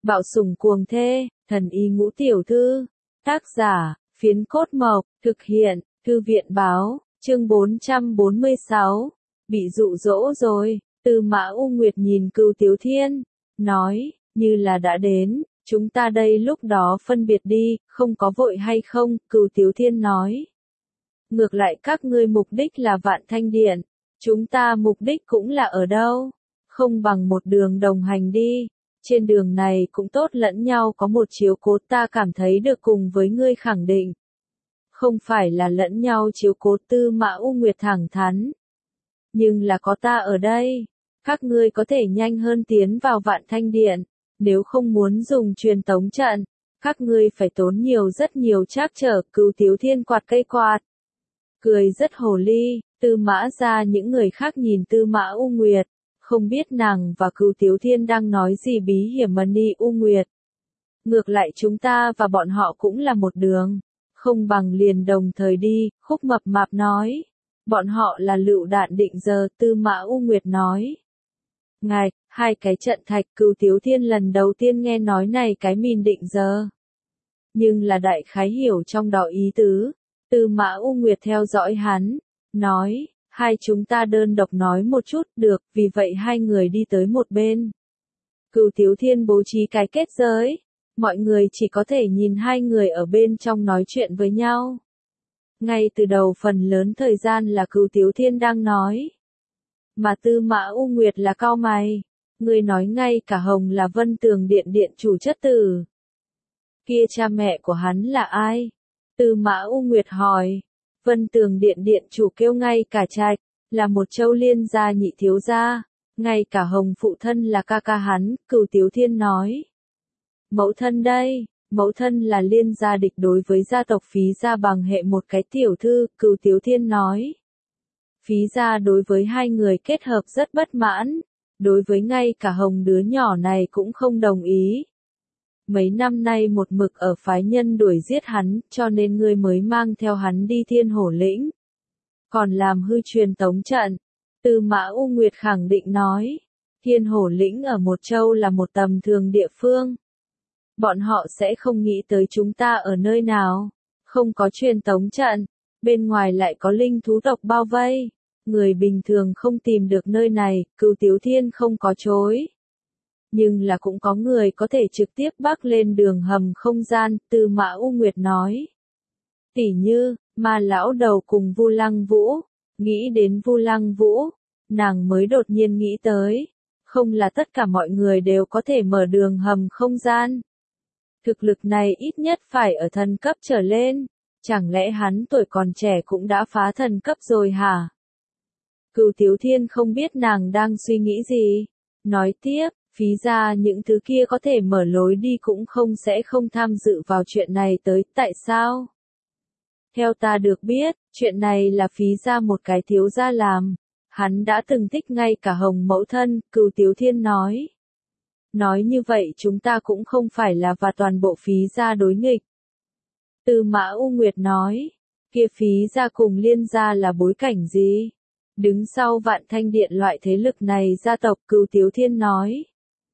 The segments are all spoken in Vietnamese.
Bạo sủng cuồng thê, thần y ngũ tiểu thư. Tác giả, Phiến Cốt Mộc, thực hiện, Thư viện báo, chương 446. Bị dụ dỗ rồi, Tư Mã U Nguyệt nhìn Cửu Tiếu Thiên, nói, như là đã đến, chúng ta đây lúc đó phân biệt đi, không có vội hay không, Cửu Tiếu Thiên nói. Ngược lại các ngươi mục đích là Vạn Thanh Điện, chúng ta mục đích cũng là ở đâu, không bằng một đường đồng hành đi. Trên đường này cũng tốt lẫn nhau có một chiếu cố, ta cảm thấy được cùng với ngươi khẳng định. Không phải là lẫn nhau chiếu cố, Tư Mã U Nguyệt thẳng thắn. Nhưng là có ta ở đây, các ngươi có thể nhanh hơn tiến vào Vạn Thanh Điện, nếu không muốn dùng truyền tống trận, các ngươi phải tốn rất nhiều trắc trở. Cửu Tiếu Thiên quạt cây quạt, cười rất hồ ly. Tư Mã ra những người khác nhìn Tư Mã U Nguyệt, không biết nàng và Cửu Tiếu Thiên đang nói gì bí hiểm. Mani U Nguyệt, ngược lại chúng ta và bọn họ cũng là một đường, không bằng liền đồng thời đi. Khúc Mập Mạp nói, bọn họ là lựu đạn định giờ. Tư Mã U Nguyệt nói, ngài, hai cái trận thạch. Cửu Tiếu Thiên lần đầu tiên nghe nói này cái mìn định giờ, nhưng là đại khái hiểu trong đó ý tứ. Tư Mã U Nguyệt theo dõi hắn, nói, hai chúng ta đơn độc nói một chút. Được, vì vậy hai người đi tới một bên. Cửu Tiếu Thiên bố trí cái kết giới, mọi người chỉ có thể nhìn hai người ở bên trong nói chuyện với nhau. Ngay từ đầu phần lớn thời gian là Cửu Tiếu Thiên đang nói, mà Tư Mã U Nguyệt là cau mày. Người nói ngay cả Hồng là Vân Tường Điện điện chủ chất tử, kia cha mẹ của hắn là ai? Tư Mã U Nguyệt hỏi. Vân Tường Điện điện chủ kêu ngay cả Trạch, là một Châu Liên gia nhị thiếu gia, ngay cả Hồng phụ thân là ca ca hắn. Cửu Tiếu Thiên nói, mẫu thân đây, mẫu thân là Liên gia địch đối với gia tộc Phí gia bằng hệ một cái tiểu thư. Cửu Tiếu Thiên nói, Phí gia đối với hai người kết hợp rất bất mãn, đối với ngay cả Hồng đứa nhỏ này cũng không đồng ý. Mấy năm nay một mực ở phái nhân đuổi giết hắn, cho nên ngươi mới mang theo hắn đi Thiên Hổ Lĩnh, còn làm hư truyền tống trận. Tư Mã U Nguyệt khẳng định nói, Thiên Hổ Lĩnh ở một châu là một tầm thường địa phương. Bọn họ sẽ không nghĩ tới chúng ta ở nơi nào, không có truyền tống trận, bên ngoài lại có linh thú tộc bao vây, người bình thường không tìm được nơi này. Cửu Tiếu Thiên không có chối, nhưng là cũng có người có thể trực tiếp bắc lên đường hầm không gian. Tư Mã U Nguyệt nói, tỉ như Ma lão đầu cùng Vu Lăng Vũ. Nghĩ đến Vu Lăng Vũ, nàng mới đột nhiên nghĩ tới, không là tất cả mọi người đều có thể mở đường hầm không gian. Thực lực này ít nhất phải ở thần cấp trở lên, chẳng lẽ hắn tuổi còn trẻ cũng đã phá thần cấp rồi hả? Cửu Tiếu Thiên không biết nàng đang suy nghĩ gì, nói tiếp, Phí gia những thứ kia có thể mở lối đi cũng sẽ không tham dự vào chuyện này tới. Tại sao? Theo ta được biết, chuyện này là Phí gia một cái thiếu gia làm, hắn đã từng thích ngay cả Hồng mẫu thân. Cửu Tiếu Thiên nói, nói như vậy chúng ta cũng không phải là và toàn bộ Phí gia đối nghịch. Tư Mã U Nguyệt nói, kia Phí gia cùng Liên gia là bối cảnh gì? Đứng sau Vạn Thanh Điện loại thế lực này gia tộc. Cửu Tiếu Thiên nói.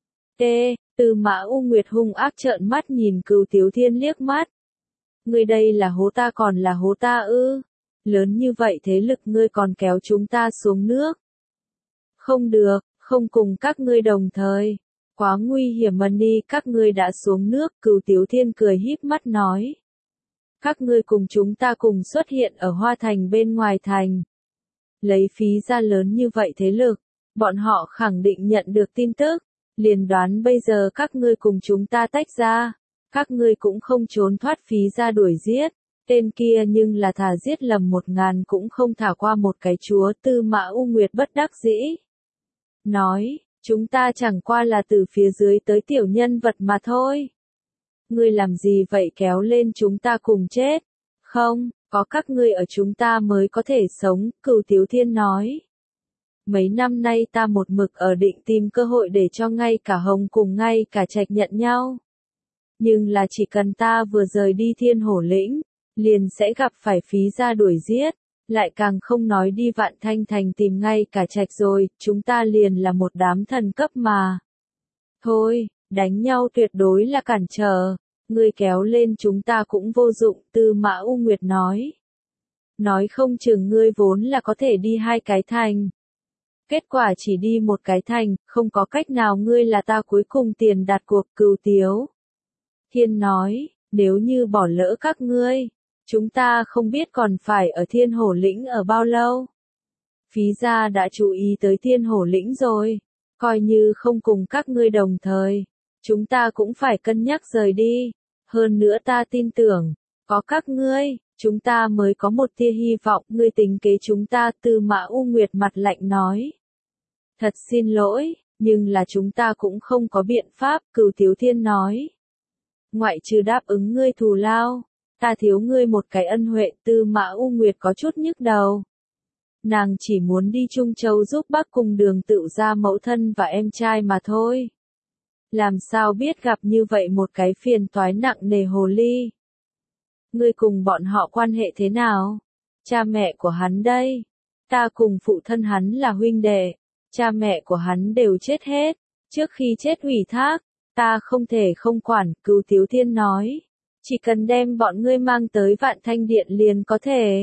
Tư Mã U Nguyệt hung ác trợn mắt nhìn Cửu Tiếu Thiên liếc mắt. Ngươi đây là hố ta còn là hố ta ư? Lớn như vậy thế lực ngươi còn kéo chúng ta xuống nước. Không được, không cùng các ngươi đồng thời. Quá nguy hiểm. Mani, các ngươi đã xuống nước. Cửu Tiếu Thiên cười híp mắt nói. Các ngươi cùng chúng ta cùng xuất hiện ở Hoa Thành bên ngoài thành. Lấy Phí gia lớn như vậy thế lực, bọn họ khẳng định nhận được tin tức, liền đoán bây giờ các ngươi cùng chúng ta tách ra, các ngươi cũng không trốn thoát Phí gia đuổi giết, tên kia nhưng là thà giết lầm 1000 cũng không thả qua một cái chúa. Tư Mã U Nguyệt bất đắc dĩ nói, chúng ta chẳng qua là từ phía dưới tới tiểu nhân vật mà thôi. Ngươi làm gì vậy, kéo lên chúng ta cùng chết? Không, có các ngươi ở chúng ta mới có thể sống. Cửu Tiếu Thiên nói, mấy năm nay ta một mực ở định tìm cơ hội để cho ngay cả Hồng cùng ngay cả Trạch nhận nhau. Nhưng là chỉ cần ta vừa rời đi Thiên Hổ Lĩnh, liền sẽ gặp phải Phí gia đuổi giết, lại càng không nói đi Vạn Thanh Thành tìm ngay cả Trạch rồi, chúng ta liền là một đám thần cấp mà. Thôi, Đánh nhau tuyệt đối là cản trở, ngươi kéo lên chúng ta cũng vô dụng, Tư Mã U Nguyệt nói. Nói không chừng ngươi vốn là có thể đi 2 cái thành. Kết quả chỉ đi 1 cái thành, không có cách nào, ngươi là ta cuối cùng tiền đặt cuộc. Cửu Tiếu Thiên nói, nếu như bỏ lỡ các ngươi, chúng ta không biết còn phải ở Thiên Hổ Lĩnh ở bao lâu. Phí gia đã chú ý tới Thiên Hổ Lĩnh rồi, coi như không cùng các ngươi đồng thời, chúng ta cũng phải cân nhắc rời đi. Hơn nữa ta tin tưởng, có các ngươi, chúng ta mới có một tia hy vọng. Ngươi tính kế chúng ta, Tư Mã U Nguyệt mặt lạnh nói. Thật xin lỗi, nhưng là chúng ta cũng không có biện pháp, Cửu Tiếu Thiên nói. Ngoại trừ đáp ứng ngươi thù lao, ta thiếu ngươi một cái ân huệ. Tư Mã U Nguyệt có chút nhức đầu. Nàng chỉ muốn đi Trung Châu giúp bác cùng Đường Tựu gia mẫu thân và em trai mà thôi. Làm sao biết gặp như vậy một cái phiền toái nặng nề hồ ly. Ngươi cùng bọn họ quan hệ thế nào? Cha mẹ của hắn đây. Ta cùng phụ thân hắn là huynh đệ. Cha mẹ của hắn đều chết hết. Trước khi chết ủy thác, ta không thể không quản, Cửu Tiếu Thiên nói. Chỉ cần đem bọn ngươi mang tới Vạn Thanh Điện liền có thể.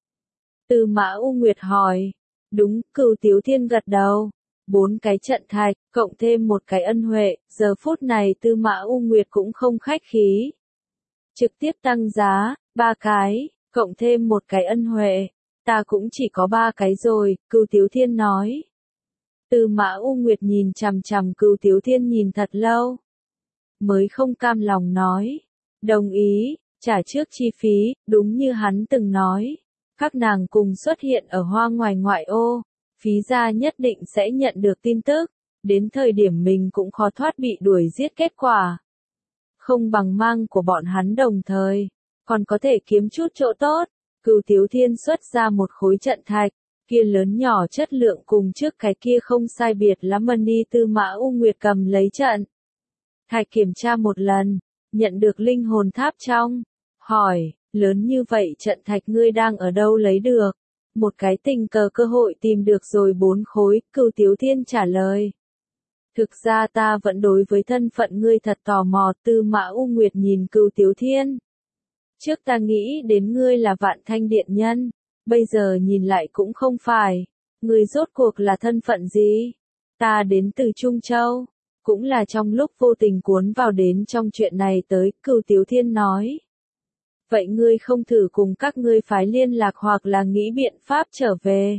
Tư Mã U Nguyệt hỏi. Đúng, Cửu Tiếu Thiên gật đầu. 4 cái trận thạch, cộng thêm một cái ân huệ, giờ phút này Tư Mã U Nguyệt cũng không khách khí. Trực tiếp tăng giá, 3 cái, cộng thêm một cái ân huệ. Ta cũng chỉ có 3 cái rồi, Cửu Tiếu Thiên nói. Tư Mã U Nguyệt nhìn chằm chằm Cửu Tiếu Thiên nhìn thật lâu. Mới không cam lòng nói. Đồng ý, trả trước chi phí, đúng như hắn từng nói. Các nàng cùng xuất hiện ở Hoa ngoài ngoại ô. Phí gia nhất định sẽ nhận được tin tức. Đến thời điểm mình cũng khó thoát bị đuổi giết kết quả. Không bằng mang của bọn hắn đồng thời. Còn có thể kiếm chút chỗ tốt. Cửu Tiếu Thiên xuất ra một khối trận thạch. Kia lớn nhỏ chất lượng cùng trước cái kia không sai biệt lắm. Mani Tư Mã U Nguyệt cầm lấy trận thạch kiểm tra một lần. Nhận được linh hồn tháp trong. Hỏi, lớn như vậy trận thạch ngươi đang ở đâu lấy được? Một cái tình cờ cơ hội tìm được rồi 4 khối, Cửu Tiếu Thiên trả lời. Thực ra ta vẫn đối với thân phận ngươi thật tò mò. Tư Mã U Nguyệt nhìn Cửu Tiếu Thiên. Trước ta nghĩ đến ngươi là Vạn Thanh Điện nhân, bây giờ nhìn lại cũng không phải. Ngươi rốt cuộc là thân phận gì? Ta đến từ Trung Châu, cũng là trong lúc vô tình cuốn vào đến trong chuyện này tới, Cửu Tiếu Thiên nói. Vậy ngươi không thử cùng các ngươi phái liên lạc hoặc là nghĩ biện pháp trở về?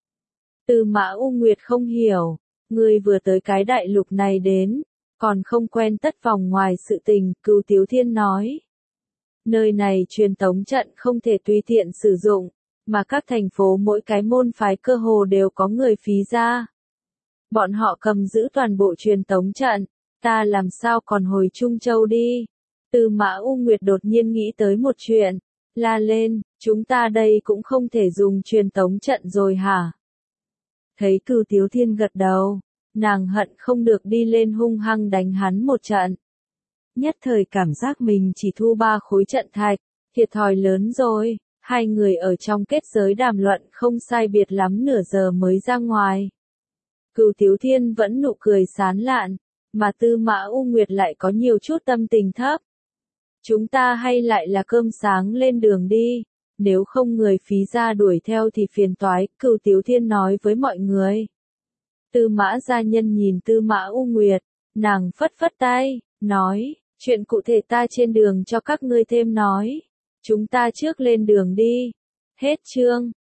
Tư Mã U Nguyệt không hiểu, ngươi vừa tới cái đại lục này đến, còn không quen tất vòng ngoài sự tình, Cửu Tiếu Thiên nói. Nơi này truyền tống trận không thể tùy tiện sử dụng, mà các thành phố mỗi cái môn phái cơ hồ đều có người Phí gia. Bọn họ cầm giữ toàn bộ truyền tống trận, ta làm sao còn hồi Trung Châu đi? Tư Mã U Nguyệt đột nhiên nghĩ tới một chuyện, la lên, chúng ta đây cũng không thể dùng truyền tống trận rồi hả? Thấy Cửu Tiếu Thiên gật đầu, nàng hận không được đi lên hung hăng đánh hắn một trận. Nhất thời cảm giác mình chỉ thu 3 khối trận thạch, thiệt thòi lớn rồi. Hai người ở trong kết giới đàm luận không sai biệt lắm nửa giờ mới ra ngoài. Cửu Tiếu Thiên vẫn nụ cười sán lạn, mà Tư Mã U Nguyệt lại có nhiều chút tâm tình thấp. Chúng ta hay lại là cơm sáng lên đường đi, nếu không người Phí gia đuổi theo thì phiền toái, Cửu Tiếu Thiên nói với mọi người. Tư Mã gia nhân nhìn Tư Mã U Nguyệt, nàng phất phất tay, nói, chuyện cụ thể ta trên đường cho các ngươi thêm nói. Chúng ta trước lên đường đi. Hết chương.